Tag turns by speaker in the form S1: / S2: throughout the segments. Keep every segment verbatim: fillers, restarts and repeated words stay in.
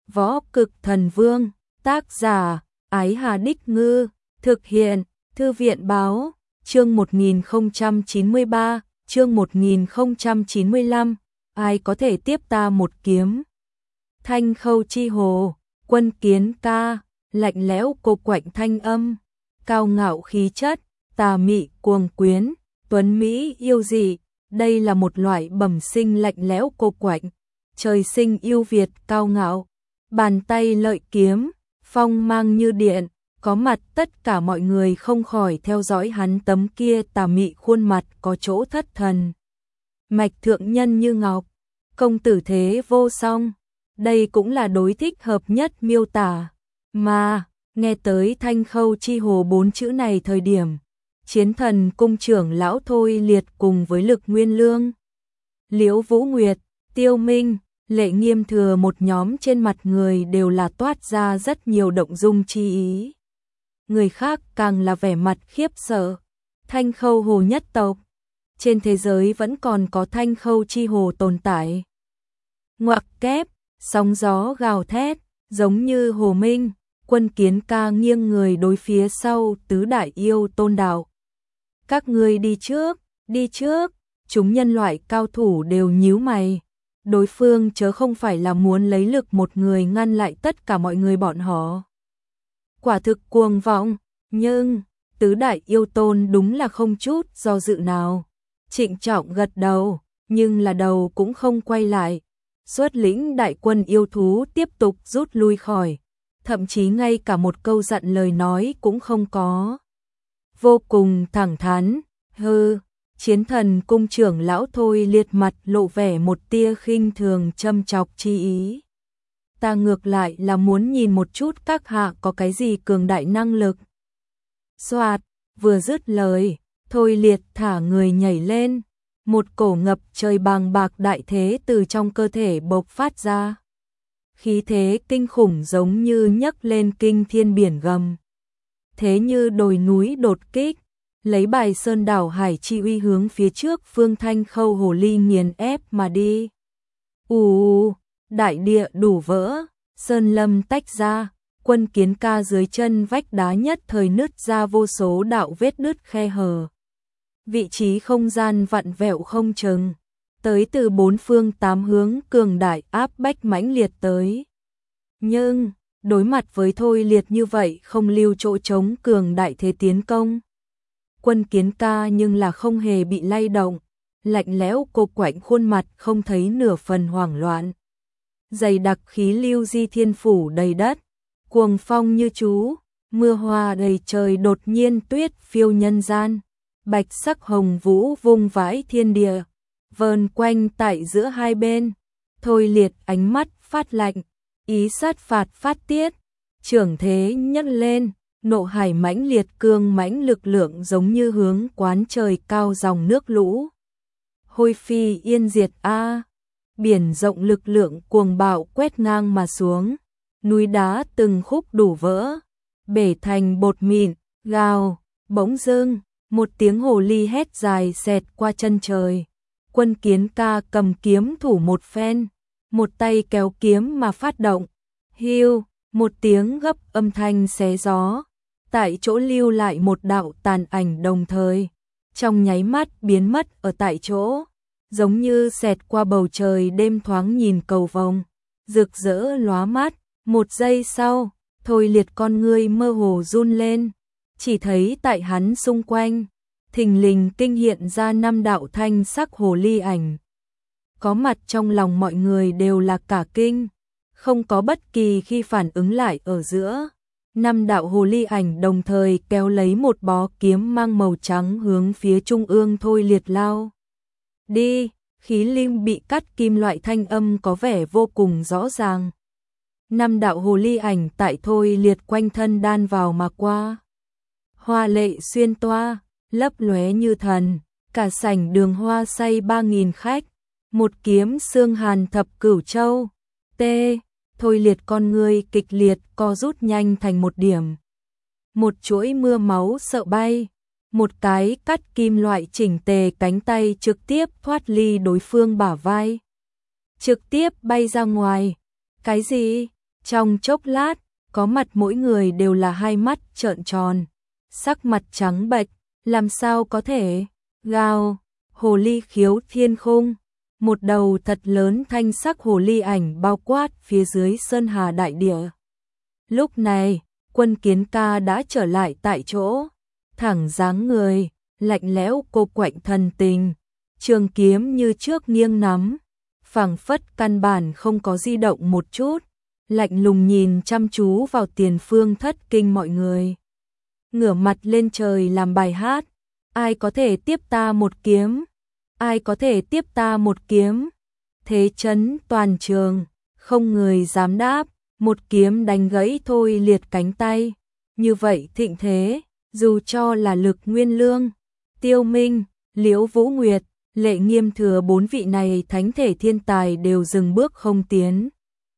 S1: Võ Cực Thần Vương, tác giả, Ái Hà Đích Ngư, thực hiện, Thư viện Báo, chương một nghìn không trăm chín mươi ba, chương một nghìn không trăm chín mươi lăm, ai có thể tiếp ta một kiếm. Thanh Khâu Chi Hồ, Quân Kiến Ca, lạnh lẽo cô quạnh thanh âm, cao ngạo khí chất, tà mị cuồng quyến, tuấn mỹ yêu dị, đây là một loại bẩm sinh lạnh lẽo cô quạnh, trời sinh yêu Việt cao ngạo, bàn tay lợi kiếm, phong mang như điện, có mặt tất cả mọi người không khỏi theo dõi hắn tấm kia tà mị khuôn mặt có chỗ thất thần. Mạch thượng nhân như ngọc, công tử thế vô song, đây cũng là đối thích hợp nhất miêu tả. Mà, nghe tới Thanh Khâu Chi Hồ bốn chữ này thời điểm, Chiến Thần cung trưởng lão Thôi Liệt cùng với Lực Nguyên Lương, Liễu Vũ Nguyệt, Tiêu Minh, Lệ Nghiêm Thừa một nhóm trên mặt người đều là toát ra rất nhiều động dung chi ý. Người khác càng là vẻ mặt khiếp sợ. Thanh Khâu Hồ nhất tộc, trên thế giới vẫn còn có Thanh Khâu Chi Hồ tồn tại. Ngoặc kép, sóng gió gào thét, giống như Hồ Minh, Quân Kiến Ca nghiêng người đối phía sau tứ đại yêu tôn đạo. Các ngươi đi trước, đi trước, chúng nhân loại cao thủ đều nhíu mày. Đối phương chớ không phải là muốn lấy lực một người ngăn lại tất cả mọi người bọn họ. Quả thực cuồng vọng, nhưng tứ đại yêu tôn đúng là không chút do dự nào. Trịnh trọng gật đầu, nhưng là đầu cũng không quay lại. Xuất lĩnh đại quân yêu thú tiếp tục rút lui khỏi, thậm chí ngay cả một câu dặn lời nói cũng không có. Vô cùng thẳng thắn, hư, Chiến Thần cung trưởng lão Thôi Liệt mặt lộ vẻ một tia khinh thường châm chọc chi ý. Ta ngược lại là muốn nhìn một chút các hạ có cái gì cường đại năng lực. Soạt, vừa dứt lời, Thôi Liệt thả người nhảy lên, một cổ ngập trời bàng bạc đại thế từ trong cơ thể bộc phát ra. Khí thế kinh khủng giống như nhấc lên kinh thiên biển gầm. Thế như đồi núi đột kích, lấy bài sơn đảo hải chi uy hướng phía trước phương Thanh Khâu Hồ ly nghiền ép mà đi. Ù, đại địa đủ vỡ, sơn lâm tách ra, Quân Kiến Ca dưới chân vách đá nhất thời nứt ra vô số đạo vết nứt khe hở. Vị trí không gian vặn vẹo không chừng, tới từ bốn phương tám hướng cường đại áp bách mãnh liệt tới. Nhưng, đối mặt với Thôi Liệt như vậy không lưu chỗ trống cường đại thế tiến công. Quân Kiến Ca nhưng là không hề bị lay động, lạnh lẽo cô quạnh khuôn mặt không thấy nửa phần hoảng loạn. Dày đặc khí lưu di thiên phủ đầy đất, cuồng phong như chú, mưa hoa đầy trời đột nhiên tuyết phiêu nhân gian, bạch sắc hồng vũ vung vãi thiên địa, vờn quanh tại giữa hai bên. Thôi Liệt ánh mắt phát lạnh, ý sát phạt phát tiết, trưởng thế nhấc lên, nộ hải mãnh liệt cương mãnh lực lượng giống như hướng quán trời cao dòng nước lũ. Hôi phi yên diệt a, biển rộng lực lượng cuồng bạo quét ngang mà xuống, núi đá từng khúc đủ vỡ, bể thành bột mịn, gào, bỗng dưng, một tiếng hồ ly hét dài xẹt qua chân trời. Quân Kiến Ca cầm kiếm thủ một phen, một tay kéo kiếm mà phát động. Hiu, một tiếng gấp âm thanh xé gió, tại chỗ lưu lại một đạo tàn ảnh đồng thời, trong nháy mắt biến mất ở tại chỗ, giống như xẹt qua bầu trời đêm thoáng nhìn cầu vồng, rực rỡ lóa mắt. Một giây sau, Thôi Liệt con ngươi mơ hồ run lên, chỉ thấy tại hắn xung quanh, thình lình kinh hiện ra năm đạo thanh sắc hồ ly ảnh. Có mặt trong lòng mọi người đều là cả kinh, không có bất kỳ khi phản ứng lại ở giữa. Năm đạo hồ ly ảnh đồng thời kéo lấy một bó kiếm mang màu trắng hướng phía trung ương Thôi Liệt lao đi, khí lim bị cắt kim loại thanh âm có vẻ vô cùng rõ ràng. Năm đạo hồ ly ảnh tại Thôi Liệt quanh thân đan vào mà qua. Hoa lệ xuyên toa, lấp lóe như thần, cả sảnh đường hoa say ba nghìn khách, một kiếm xương hàn thập cửu châu. T, Thôi Liệt con ngươi kịch liệt co rút nhanh thành một điểm. Một chuỗi mưa máu sợ bay, một cái cắt kim loại chỉnh tề cánh tay trực tiếp thoát ly đối phương bả vai, trực tiếp bay ra ngoài. Cái gì? Trong chốc lát, có mặt mỗi người đều là hai mắt trợn tròn, sắc mặt trắng bệch, làm sao có thể? Gào, hồ ly khiếu thiên khung, một đầu thật lớn thanh sắc hồ ly ảnh bao quát phía dưới sơn hà đại địa. Lúc này, Quân Kiến Ca đã trở lại tại chỗ, thẳng dáng người, lạnh lẽo cô quạnh thần tình, trường kiếm như trước nghiêng nắm, phảng phất căn bản không có di động một chút, lạnh lùng nhìn chăm chú vào Tiền Phương thất kinh mọi người. Ngửa mặt lên trời làm bài hát, ai có thể tiếp ta một kiếm, ai có thể tiếp ta một kiếm, thế chấn toàn trường, không người dám đáp, một kiếm đánh gãy Thôi Liệt cánh tay, như vậy thịnh thế, dù cho là Lực Nguyên Lương, Tiêu Minh, Liễu Vũ Nguyệt, Lệ Nghiêm Thừa bốn vị này thánh thể thiên tài đều dừng bước không tiến.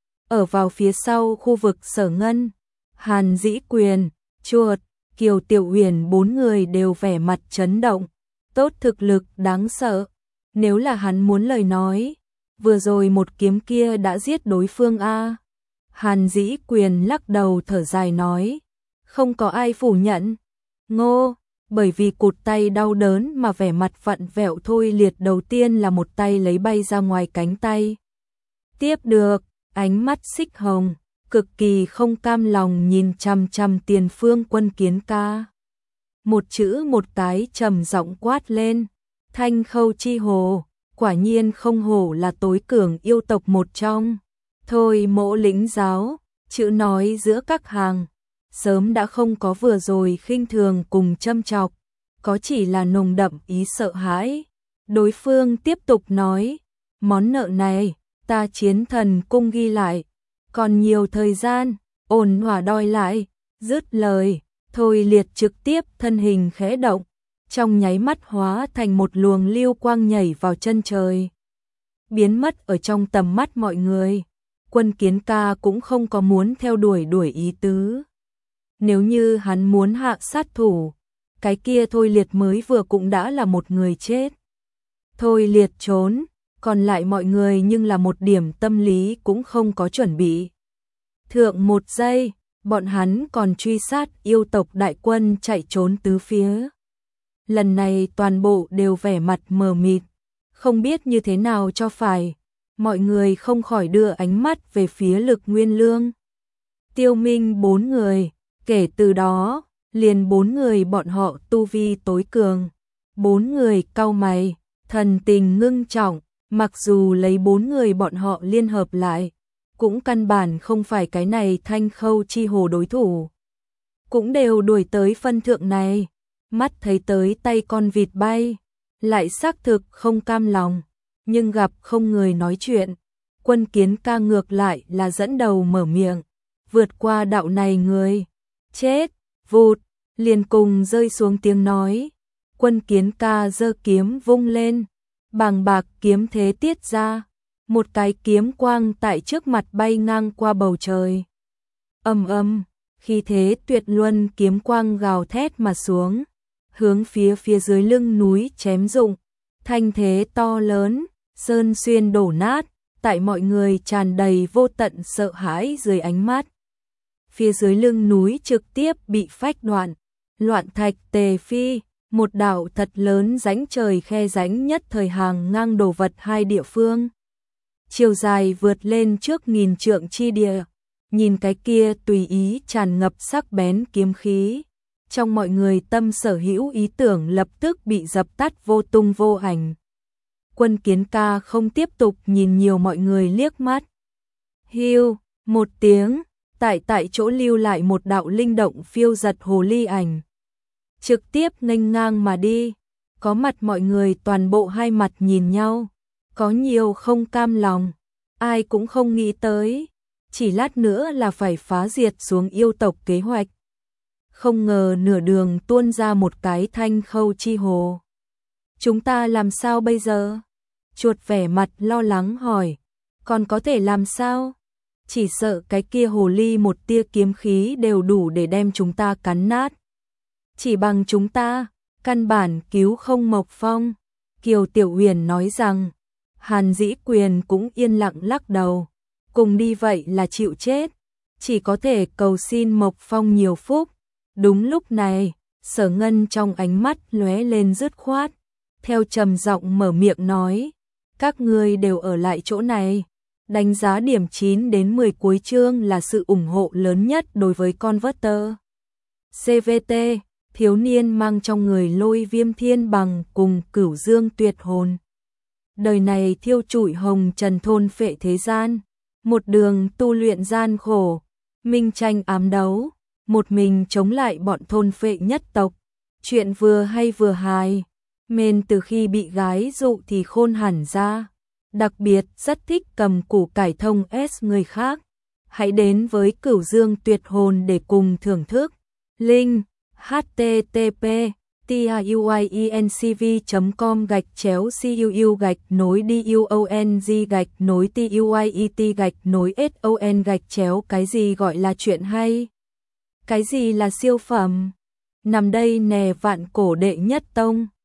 S1: Ở vào phía sau khu vực Sở Ngân, Hàn Dĩ Quyền, Chuột, Kiều Tiểu Uyển bốn người đều vẻ mặt chấn động, tốt thực lực đáng sợ, nếu là hắn muốn lời nói, vừa rồi một kiếm kia đã giết đối phương a. Hàn Dĩ Quyền lắc đầu thở dài nói, không có ai phủ nhận. Ngô, bởi vì cụt tay đau đớn mà vẻ mặt vặn vẹo Thôi Liệt đầu tiên là một tay lấy bay ra ngoài cánh tay. Tiếp được, ánh mắt xích hồng, cực kỳ không cam lòng nhìn chằm chằm Tiền Phương Quân Kiến Ca. Một chữ một cái trầm giọng quát lên, Thanh Khâu Chi Hồ, quả nhiên không hổ là tối cường yêu tộc một trong. Thôi Mỗ lĩnh giáo, chữ nói giữa các hàng, sớm đã không có vừa rồi khinh thường cùng châm chọc, có chỉ là nồng đậm ý sợ hãi. Đối phương tiếp tục nói, món nợ này, ta Chiến Thần Cung ghi lại, còn nhiều thời gian, ổn hỏa đòi lại. Dứt lời, Thôi Liệt trực tiếp thân hình khẽ động, trong nháy mắt hóa thành một luồng lưu quang nhảy vào chân trời, biến mất ở trong tầm mắt mọi người. Quân Kiến Ca cũng không có muốn theo đuổi đuổi ý tứ. Nếu như hắn muốn hạ sát thủ, cái kia Thôi Liệt mới vừa cũng đã là một người chết. Thôi Liệt trốn, còn lại mọi người nhưng là một điểm tâm lý cũng không có chuẩn bị. Thượng một giây, bọn hắn còn truy sát yêu tộc đại quân chạy trốn tứ phía. Lần này toàn bộ đều vẻ mặt mờ mịt, không biết như thế nào cho phải. Mọi người không khỏi đưa ánh mắt về phía Lực Nguyên Lương, Tiêu Minh bốn người, kể từ đó, liền bốn người bọn họ tu vi tối cường. Bốn người cau mày, thần tình ngưng trọng, mặc dù lấy bốn người bọn họ liên hợp lại, cũng căn bản không phải cái này Thanh Khâu Chi Hồ đối thủ. Cũng đều đuổi tới phân thượng này, mắt thấy tới tay con vịt bay, lại xác thực không cam lòng. Nhưng gặp không người nói chuyện, Quân Kiến Ca ngược lại là dẫn đầu mở miệng, vượt qua đạo này người, chết, vụt, liền cùng rơi xuống tiếng nói. Quân Kiến Ca giơ kiếm vung lên, bàng bạc kiếm thế tiết ra, một cái kiếm quang tại trước mặt bay ngang qua bầu trời. Ầm ầm, khi thế tuyệt luân kiếm quang gào thét mà xuống, hướng phía phía dưới lưng núi chém rụng, thanh thế to lớn. Sơn xuyên đổ nát, tại mọi người tràn đầy vô tận sợ hãi dưới ánh mắt. Phía dưới lưng núi trực tiếp bị phách đoạn, loạn thạch tề phi, một đạo thật lớn rãnh trời khe rãnh nhất thời hàng ngang đổ vật hai địa phương. Chiều dài vượt lên trước nghìn trượng chi địa, nhìn cái kia tùy ý tràn ngập sắc bén kiếm khí. Trong mọi người tâm sở hữu ý tưởng lập tức bị dập tắt vô tung vô ảnh. Quân Kiến Ca không tiếp tục nhìn nhiều mọi người liếc mắt. Hiu, một tiếng, tại tại chỗ lưu lại một đạo linh động phiêu giật hồ ly ảnh. Trực tiếp nghênh ngang mà đi, có mặt mọi người toàn bộ hai mặt nhìn nhau, có nhiều không cam lòng, ai cũng không nghĩ tới, chỉ lát nữa là phải phá diệt xuống yêu tộc kế hoạch. Không ngờ nửa đường tuôn ra một cái Thanh Khâu Chi Hồ. Chúng ta làm sao bây giờ? Chuột vẻ mặt lo lắng hỏi, còn có thể làm sao? Chỉ sợ cái kia hồ ly một tia kiếm khí đều đủ để đem chúng ta cắn nát. Chỉ bằng chúng ta, căn bản cứu không Mộc Phong. Kiều Tiểu Uyển nói rằng, Hàn Dĩ Quyền cũng yên lặng lắc đầu, cùng đi vậy là chịu chết, chỉ có thể cầu xin Mộc Phong nhiều phúc. Đúng lúc này, Sở Ngân trong ánh mắt lóe lên dứt khoát, theo trầm giọng mở miệng nói, các ngươi đều ở lại chỗ này. Đánh giá điểm chín đến mười cuối chương là sự ủng hộ lớn nhất đối với Converter. xê vê tê, thiếu niên mang trong người Lôi Viêm Thiên Bằng cùng Cửu Dương Tuyệt Hồn. Đời này thiêu trụi hồng trần thôn phệ thế gian, một đường tu luyện gian khổ, minh tranh ám đấu, một mình chống lại bọn thôn phệ nhất tộc. Chuyện vừa hay vừa hài, men từ khi bị gái dụ thì khôn hẳn ra. Đặc biệt rất thích cầm củ cải thông S người khác. Hãy đến với Cửu Dương Tuyệt Hồn để cùng thưởng thức. Link http tuyencv chấm com gạch chéo cuu gạch nối duong gạch nối tuyet gạch nối son gạch chéo. Cái gì gọi là chuyện hay? Cái gì là siêu phẩm? Nằm đây nè vạn cổ đệ nhất tông.